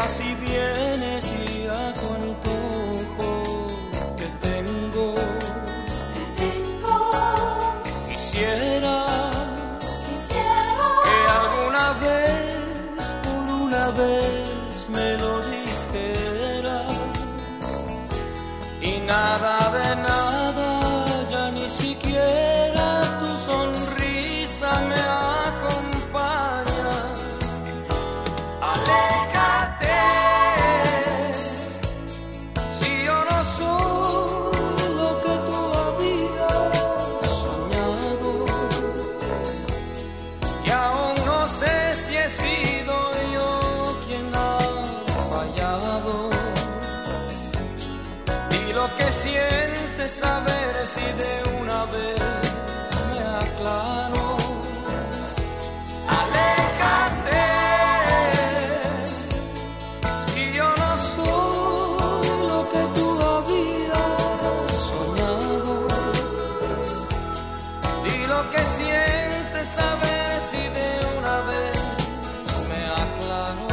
vas y vienes y a tu antojo que tengo. Quisiera que alguna vez, por una vez, me lo dijeras. Y nada de nada, ya ni siquiera tu sonrisa me acompaña. Aléjate, si yo no soy lo que tú habías soñado. Y aún no sé si he sido yo quien ha fallado. Y lo que sientes, saber si de una vez me aclaro. Aléjate, si yo no soy lo que tú habías soñado. Y lo que sientes, saber si de una vez me aclaro.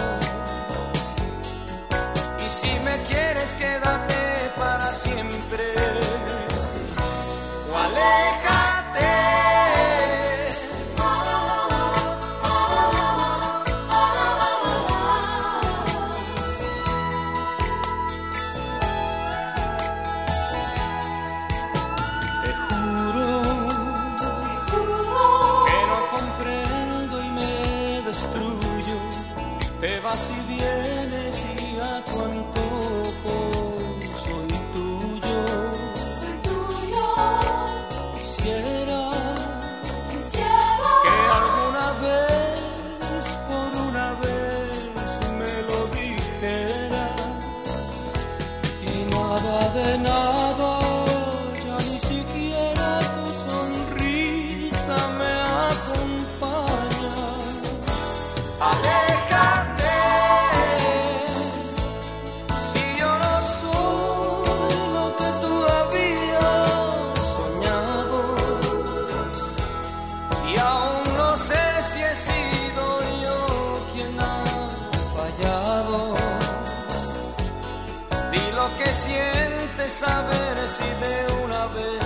Y si me quieres, quédate para siempre, o aléjate. Te juro que no comprendo y me destruyo. Te vas y vienes y a tu antojo soy tuyo. Quisiera que alguna vez, por una vez, me lo dijeras. Y nada de nada, ya ni siquiera tu sonrisa me acompaña. Aléjate, si yo no soy lo que tú habías soñado. Y aún no sé si he sido yo quien ha fallado. Di lo que sientes, saber si de una vez